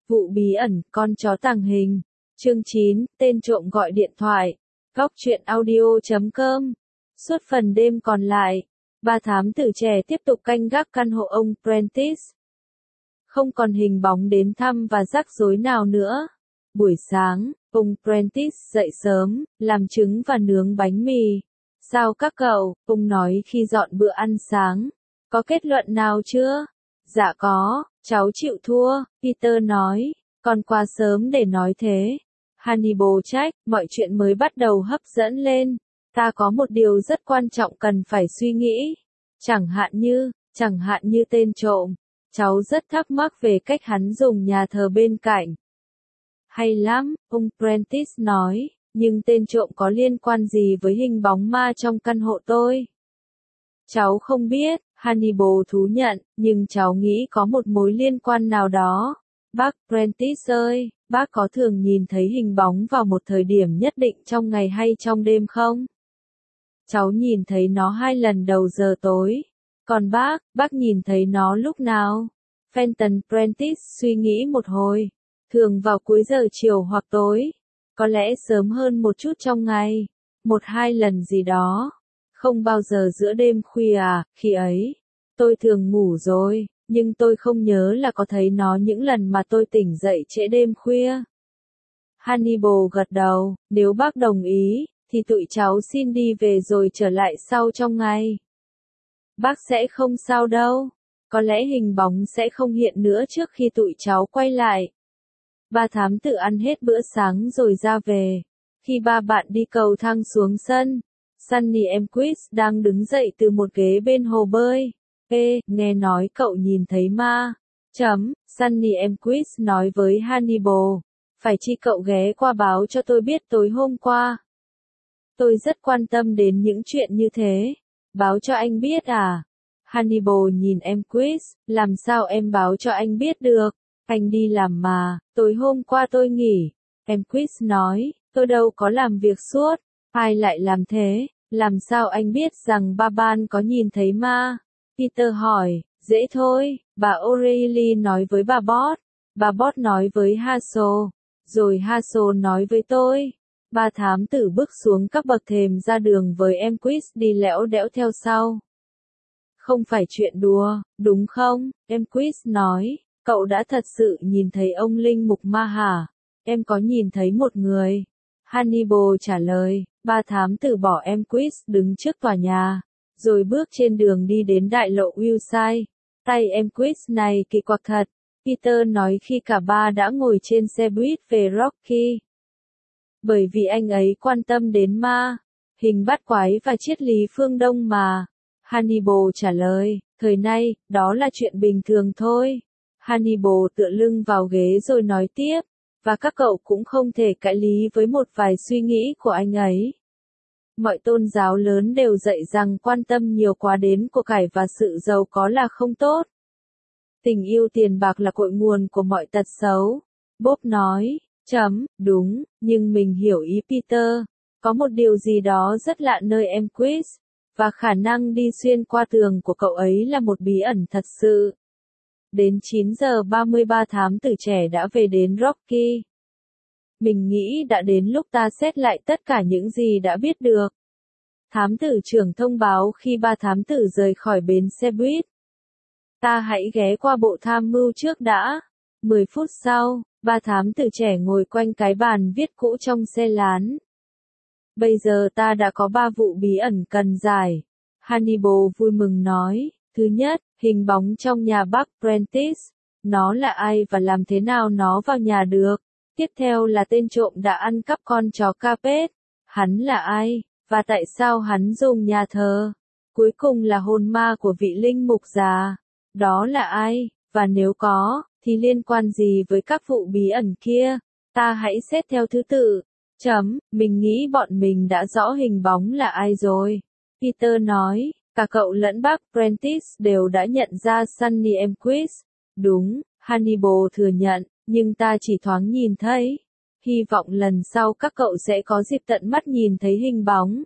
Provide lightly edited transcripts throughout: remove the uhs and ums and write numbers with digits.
Vụ bí ẩn, con chó tàng hình. Chương 9, tên trộm gọi điện thoại. Góc truyện audio.com. Suốt phần đêm còn lại, ba thám tử trẻ tiếp tục canh gác căn hộ ông Prentice. Không còn hình bóng đến thăm và rắc rối nào nữa. Buổi sáng, ông Prentice dậy sớm, làm trứng và nướng bánh mì. Sao các cậu, ông nói khi dọn bữa ăn sáng. Có kết luận nào chưa? Dạ có, cháu chịu thua, Peter nói, còn quá sớm để nói thế. Hannibal trách, mọi chuyện mới bắt đầu hấp dẫn lên. Ta có một điều rất quan trọng cần phải suy nghĩ. Chẳng hạn như tên trộm. Cháu rất thắc mắc về cách hắn dùng nhà thờ bên cạnh. Hay lắm, ông Prentice nói, nhưng tên trộm có liên quan gì với hình bóng ma trong căn hộ tôi? Cháu không biết, Hannibal thú nhận, nhưng cháu nghĩ có một mối liên quan nào đó. Bác Prentice ơi, bác có thường nhìn thấy hình bóng vào một thời điểm nhất định trong ngày hay trong đêm không? Cháu nhìn thấy nó 2 lần đầu giờ tối. Còn bác nhìn thấy nó lúc nào? Fenton Prentice suy nghĩ một hồi. Thường vào cuối giờ chiều hoặc tối. Có lẽ sớm hơn một chút trong ngày. 1-2 lần gì đó. Không bao giờ giữa đêm khuya à, khi ấy. Tôi thường ngủ rồi, nhưng tôi không nhớ là có thấy nó những lần mà tôi tỉnh dậy trễ đêm khuya. Hannibal gật đầu, nếu bác đồng ý, thì tụi cháu xin đi về rồi trở lại sau trong ngày. Bác sẽ không sao đâu. Có lẽ hình bóng sẽ không hiện nữa trước khi tụi cháu quay lại. Ba thám tử ăn hết bữa sáng rồi ra về. Khi ba bạn đi cầu thang xuống sân, Sunny Emquist đang đứng dậy từ một ghế bên hồ bơi. Nghe nói cậu nhìn thấy ma. Sunny Emquist nói với Hannibal. Phải chi cậu ghé qua báo cho tôi biết tối hôm qua. Tôi rất quan tâm đến những chuyện như thế. Báo cho anh biết à? Hannibal nhìn Emquist, làm sao em báo cho anh biết được? Anh đi làm mà, tối hôm qua tôi nghỉ. Emquist nói, tôi đâu có làm việc suốt. Ai lại làm thế? Làm sao anh biết rằng ba ban có nhìn thấy ma? Peter hỏi, dễ thôi, bà O'Reilly nói với bà Bott. Bà Bott nói với Hassel. Rồi Hassel nói với tôi. Ba thám tử bước xuống các bậc thềm ra đường với Emquist đi lẽo đẽo theo sau. Không phải chuyện đùa, đúng không? Emquist nói, cậu đã thật sự nhìn thấy ông linh mục ma hả? Em có nhìn thấy một người. Hannibal trả lời, ba thám tử bỏ Emquist đứng trước tòa nhà, rồi bước trên đường đi đến đại lộ Wilshire. Tay Emquist này kỳ quặc thật, Peter nói khi cả ba đã ngồi trên xe buýt về Rocky. Bởi vì anh ấy quan tâm đến ma, hình bát quái và triết lý phương Đông mà. Hannibal trả lời, thời nay, đó là chuyện bình thường thôi. Hannibal tựa lưng vào ghế rồi nói tiếp, và các cậu cũng không thể cãi lý với một vài suy nghĩ của anh ấy. Mọi tôn giáo lớn đều dạy rằng quan tâm nhiều quá đến của cải và sự giàu có là không tốt. Tình yêu tiền bạc là cội nguồn của mọi tật xấu. Bob nói, đúng, nhưng mình hiểu ý Peter. Có một điều gì đó rất lạ nơi Emquist, và khả năng đi xuyên qua tường của cậu ấy là một bí ẩn thật sự. Đến 9:33 thám tử trẻ đã về đến Rocky. Mình nghĩ đã đến lúc ta xét lại tất cả những gì đã biết được. Thám tử trưởng thông báo khi ba thám tử rời khỏi bến xe buýt. Ta hãy ghé qua bộ tham mưu trước đã. 10 phút sau, ba thám tử trẻ ngồi quanh cái bàn viết cũ trong xe lán. Bây giờ ta đã có 3 vụ bí ẩn cần giải. Hannibal vui mừng nói. Thứ nhất, hình bóng trong nhà bác Prentice. Nó là ai và làm thế nào nó vào nhà được? Tiếp theo là tên trộm đã ăn cắp con chó Carpet. Hắn là ai? Và tại sao hắn dùng nhà thờ? Cuối cùng là hồn ma của vị linh mục già. Đó là ai? Và nếu có, thì liên quan gì với các vụ bí ẩn kia? Ta hãy xét theo thứ tự. Mình nghĩ bọn mình đã rõ hình bóng là ai rồi. Peter nói, cả cậu lẫn bác Prentice đều đã nhận ra Sunny Emquist. Đúng, Hannibal thừa nhận, nhưng ta chỉ thoáng nhìn thấy. Hy vọng lần sau các cậu sẽ có dịp tận mắt nhìn thấy hình bóng.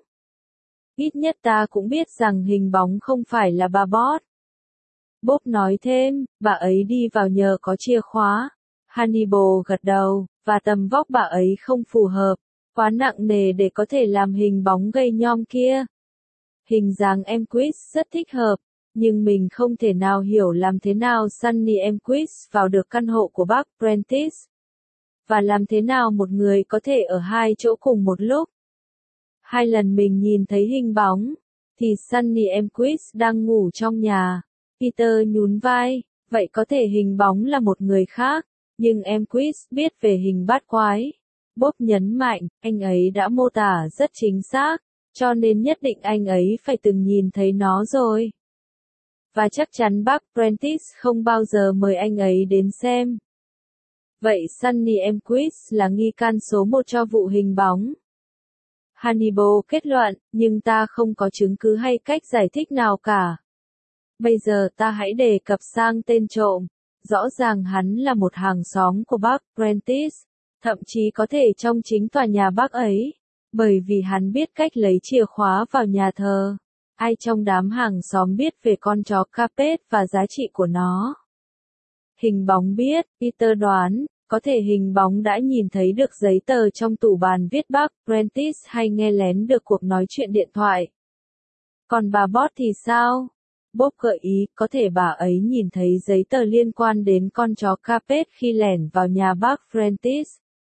Ít nhất ta cũng biết rằng hình bóng không phải là bà Bott. Bob nói thêm, bà ấy đi vào nhờ có chìa khóa. Hannibal gật đầu, và tầm vóc bà ấy không phù hợp, quá nặng nề để có thể làm hình bóng gầy nhom kia. Hình dáng Emquist rất thích hợp, nhưng mình không thể nào hiểu làm thế nào Sunny Emquist vào được căn hộ của bác Prentice. Và làm thế nào một người có thể ở hai chỗ cùng một lúc. Hai lần mình nhìn thấy hình bóng, thì Sunny Emquist đang ngủ trong nhà. Peter nhún vai, vậy có thể hình bóng là một người khác, nhưng Emquist biết về hình bát quái. Bob nhấn mạnh, anh ấy đã mô tả rất chính xác, cho nên nhất định anh ấy phải từng nhìn thấy nó rồi. Và chắc chắn bác Prentice không bao giờ mời anh ấy đến xem. Vậy Sunny Emquist là nghi can số 1 cho vụ hình bóng. Hannibal kết luận, nhưng ta không có chứng cứ hay cách giải thích nào cả. Bây giờ ta hãy đề cập sang tên trộm. Rõ ràng hắn là một hàng xóm của bác Prentice, thậm chí có thể trong chính tòa nhà bác ấy, bởi vì hắn biết cách lấy chìa khóa vào nhà thờ. Ai trong đám hàng xóm biết về con chó Carpet và giá trị của nó? Hình bóng biết, Peter đoán, có thể hình bóng đã nhìn thấy được giấy tờ trong tủ bàn viết bác Prentice hay nghe lén được cuộc nói chuyện điện thoại. Còn bà Bot thì sao? Bob gợi ý, có thể bà ấy nhìn thấy giấy tờ liên quan đến con chó Carpet khi lẻn vào nhà bác Prentice.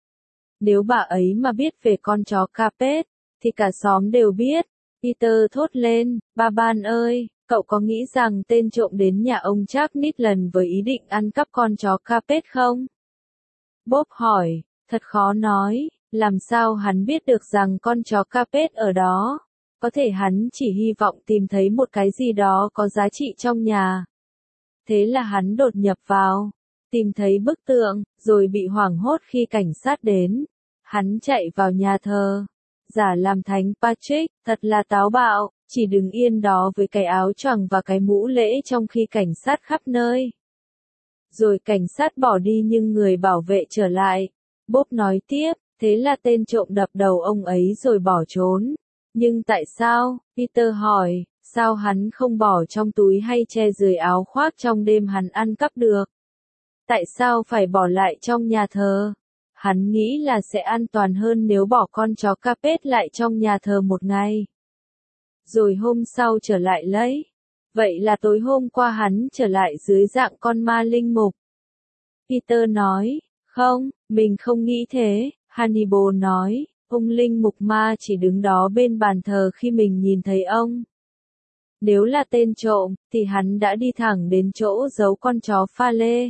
Nếu bà ấy mà biết về con chó Carpet, thì cả xóm đều biết. Peter thốt lên, ba Ban ơi, cậu có nghĩ rằng tên trộm đến nhà ông Jack Nicklin với ý định ăn cắp con chó Carpet không? Bob hỏi, thật khó nói, làm sao hắn biết được rằng con chó Carpet ở đó? Có thể hắn chỉ hy vọng tìm thấy một cái gì đó có giá trị trong nhà. Thế là hắn đột nhập vào, tìm thấy bức tượng, rồi bị hoảng hốt khi cảnh sát đến. Hắn chạy vào nhà thờ, giả làm thánh Patrick, thật là táo bạo, chỉ đứng yên đó với cái áo choàng và cái mũ lễ trong khi cảnh sát khắp nơi. Rồi cảnh sát bỏ đi nhưng người bảo vệ trở lại. Bob nói tiếp, thế là tên trộm đập đầu ông ấy rồi bỏ trốn. Nhưng tại sao? Peter hỏi, sao hắn không bỏ trong túi hay che dưới áo khoác trong đêm hắn ăn cắp được? Tại sao phải bỏ lại trong nhà thờ? Hắn nghĩ là sẽ an toàn hơn nếu bỏ con chó Carpet lại trong nhà thờ một ngày. Rồi hôm sau trở lại lấy. Vậy là tối hôm qua hắn trở lại dưới dạng con ma linh mục. Peter nói, không, mình không nghĩ thế. Hannibal nói, ông linh mục ma chỉ đứng đó bên bàn thờ khi mình nhìn thấy ông. Nếu là tên trộm, thì hắn đã đi thẳng đến chỗ giấu con chó pha lê.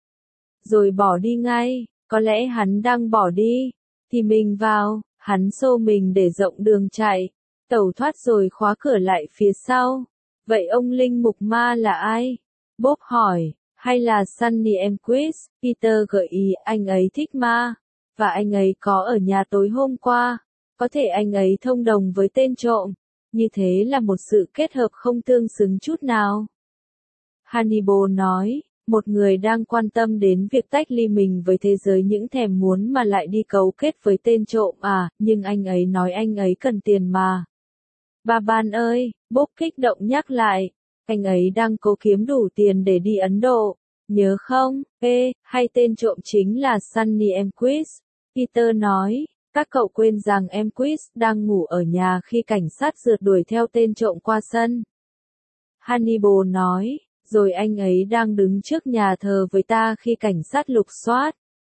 Rồi bỏ đi ngay, có lẽ hắn đang bỏ đi. Thì mình vào, hắn xô mình để rộng đường chạy, tẩu thoát rồi khóa cửa lại phía sau. Vậy ông linh mục ma là ai? Bob hỏi, hay là Sunny Emquist? Peter gợi ý anh ấy thích ma, và anh ấy có ở nhà tối hôm qua. Có thể anh ấy thông đồng với tên trộm. Như thế là một sự kết hợp không tương xứng chút nào. Hannibal nói, một người đang quan tâm đến việc tách ly mình với thế giới những thèm muốn mà lại đi cấu kết với tên trộm à, nhưng anh ấy nói anh ấy cần tiền mà. Bà Ban ơi, Bob kích động nhắc lại, anh ấy đang cố kiếm đủ tiền để đi Ấn Độ, nhớ không? Hay tên trộm chính là Sunny Emquist? Peter nói, các cậu quên rằng Emquist đang ngủ ở nhà khi cảnh sát rượt đuổi theo tên trộm qua sân. Hannibal nói, rồi anh ấy đang đứng trước nhà thờ với ta khi cảnh sát lục soát.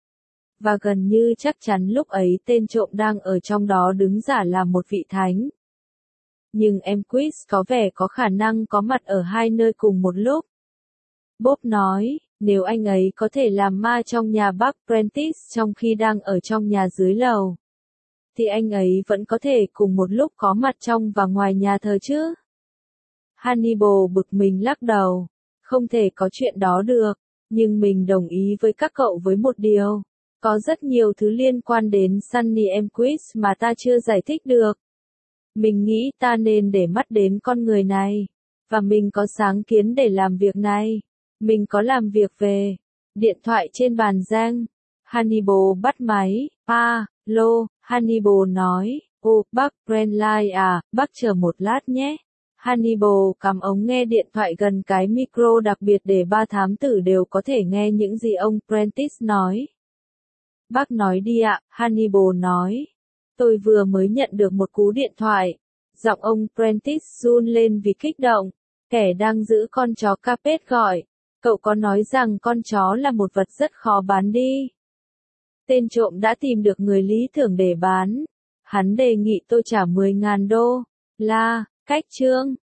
Và gần như chắc chắn lúc ấy tên trộm đang ở trong đó đứng giả làm một vị thánh. Nhưng Emquist có vẻ có khả năng có mặt ở hai nơi cùng một lúc. Bob nói, nếu anh ấy có thể làm ma trong nhà bác Prentice trong khi đang ở trong nhà dưới lầu, thì anh ấy vẫn có thể cùng một lúc có mặt trong và ngoài nhà thờ chứ? Hannibal bực mình lắc đầu, không thể có chuyện đó được, nhưng mình đồng ý với các cậu với một điều. Có rất nhiều thứ liên quan đến Sunny Emquist mà ta chưa giải thích được. Mình nghĩ ta nên để mắt đến con người này. Và mình có sáng kiến để làm việc này. Mình có làm việc về. Điện thoại trên bàn Giang. Hannibal bắt máy. Lô, Hannibal nói. Bác Brenly à, bác chờ một lát nhé. Hannibal cắm ống nghe điện thoại gần cái micro đặc biệt để ba thám tử đều có thể nghe những gì ông Prentice nói. Bác nói đi ạ, Hannibal nói. Tôi vừa mới nhận được một cú điện thoại. Giọng ông Prentice run lên vì kích động. Kẻ đang giữ con chó Carpet gọi. Cậu có nói rằng con chó là một vật rất khó bán đi. Tên trộm đã tìm được người lý tưởng để bán. Hắn đề nghị tôi trả 10.000 đô. Cách trương.